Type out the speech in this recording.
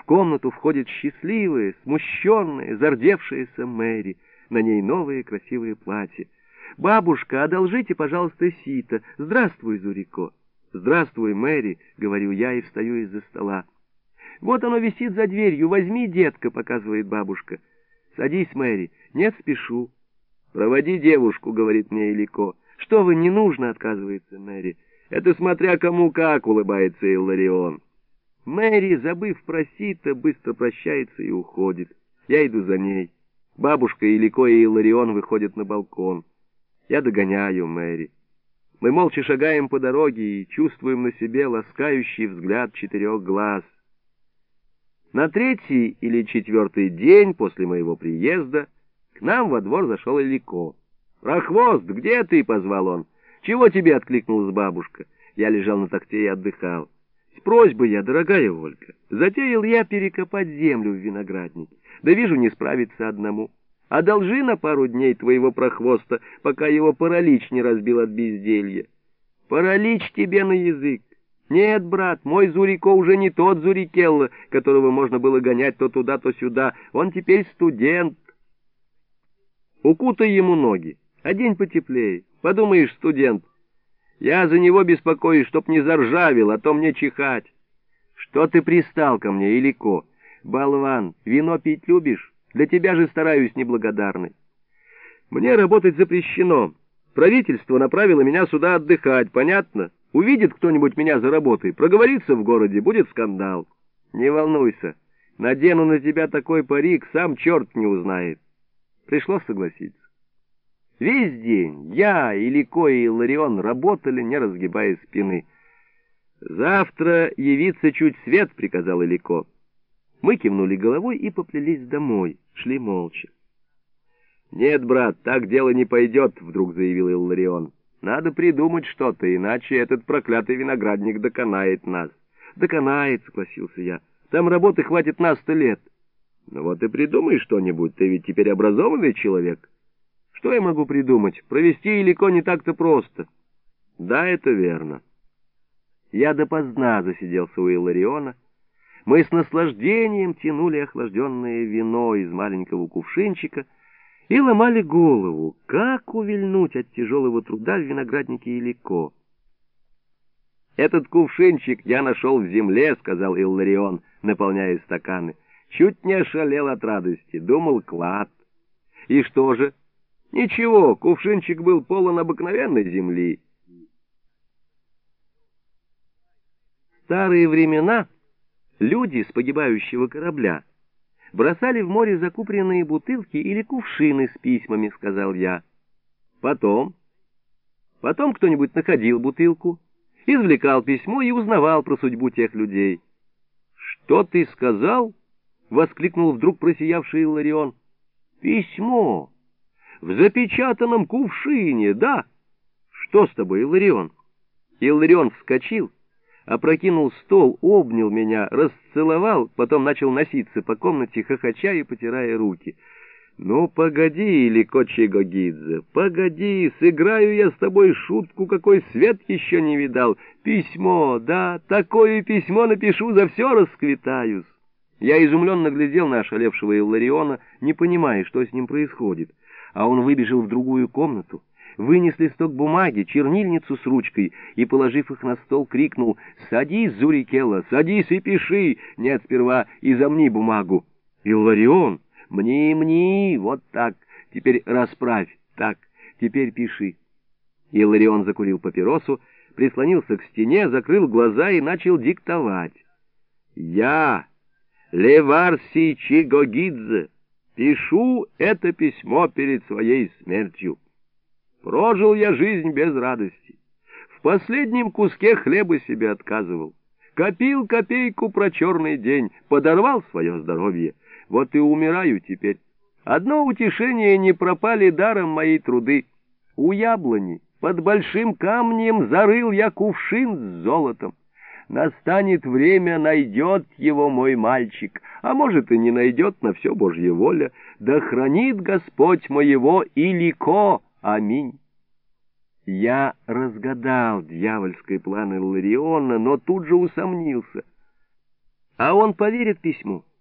комнату входит счастливая, смущенная, зардевшаяся Мэри. На ней новые красивые платья. «Бабушка, одолжите, пожалуйста, сито. Здравствуй, Зурико». «Здравствуй, Мэри», — говорю я и встаю из-за стола. «Вот оно висит за дверью. Возьми, детка», — показывает бабушка. «Садись, Мэри». «Нет, спешу». «Проводи девушку», — говорит мне Илико. «Что вы, не нужно», — отказывается Мэри. «Это смотря кому как», — улыбается Илларион. Мэри, забыв про сито, быстро прощается и уходит. Я иду за ней. Бабушка, Илико и Илларион выходят на балкон. Я догоняю Мэри. Мы молча шагаем по дороге и чувствуем на себе ласкающий взгляд 4 глаз. На 3-й или 4-й день после моего приезда к нам во двор зашел Илико. «Прохвост, где ты?» — позвал он. «Чего тебе?» — откликнулась бабушка. Я лежал на тахте и отдыхал. «С просьбой я, дорогая Ольга, затеял я перекопать землю в винограднике. Да вижу, не справиться одному. Одолжи на пару дней твоего прохвоста, пока его паралич не разбил от безделья». «Паралич тебе на язык! Нет, брат, мой Зурико уже не тот Зурикелло, которого можно было гонять то туда, то сюда. Он теперь студент. Укутай ему ноги, одень потеплее. Подумаешь, студент. Я за него беспокоюсь, чтоб не заржавел, а то мне чихать». «Что ты пристал ко мне, Илико? Болван, вино пить любишь? Для тебя же стараюсь, неблагодарный». «Мне работать запрещено. Правительство направило меня сюда отдыхать, понятно? Увидит кто-нибудь меня за работой, проговорится в городе, будет скандал». «Не волнуйся, надену на тебя такой парик, сам черт не узнает». Пришлось согласиться. Весь день я, Илико и Илларион работали, не разгибая спины. «Завтра явиться чуть свет», — приказал Илико. Мы кивнули головой и поплелись домой, шли молча. «Нет, брат, так дело не пойдет», — вдруг заявил Илларион. «Надо придумать что-то, иначе этот проклятый виноградник доконает нас». «Доконает», — согласился я. «Там работы хватит на 100 лет». «Ну вот и придумай что-нибудь, ты ведь теперь образованный человек». «Что я могу придумать? Провести Илико не так-то просто». «Да, это верно». Я допоздна засиделся у Иллариона. Мы с наслаждением тянули охлажденное вино из маленького кувшинчика и ломали голову, как увильнуть от тяжелого труда в винограднике Илико. «Этот кувшинчик я нашел в земле», — сказал Илларион, наполняя стаканы. «Чуть не ошалел от радости, думал, клад». «И что же?» «Ничего, кувшинчик был полон обыкновенной земли». В старые времена люди с погибающего корабля бросали в море закупоренные бутылки или кувшины с письмами, сказал я. Потом кто-нибудь находил бутылку, извлекал письмо и узнавал про судьбу тех людей. «Что ты сказал?» — воскликнул вдруг просиявший Илларион. «Письмо! В запечатанном кувшине, да? Что с тобой, Илларион?» Илларион вскочил, опрокинул стол, обнял меня, расцеловал, потом начал носиться по комнате, хохоча и потирая руки. «Ну, погоди, Илико Чигогидзе, погоди, сыграю я с тобой шутку, какой свет еще не видал. Письмо, да, такое письмо напишу, за все расквитаюсь». Я изумленно глядел на ошалевшего Иллариона, не понимая, что с ним происходит. А он выбежал в другую комнату, вынес листок бумаги, чернильницу с ручкой и, положив их на стол, крикнул: «Садись, Зурикелло, садись и пиши! Нет, сперва изомни бумагу». «Илларион, мни, вот так, теперь расправь, так, теперь пиши». Илларион закурил папиросу, прислонился к стене, закрыл глаза и начал диктовать. «Я, Леварси Чигогидзе, пишу это письмо перед своей смертью. Прожил я жизнь без радости. В последнем куске хлеба себе отказывал. Копил копейку про черный день, подорвал свое здоровье. Вот и умираю теперь. Одно утешение: не пропали даром мои труды. У яблони под большим камнем зарыл я кувшин с золотом. Настанет время, найдет его мой мальчик, а может и не найдет, на все Божья воля. Да хранит Господь моего Илико. Аминь». Я разгадал дьявольский план Иллариона, но тут же усомнился. А он поверит письму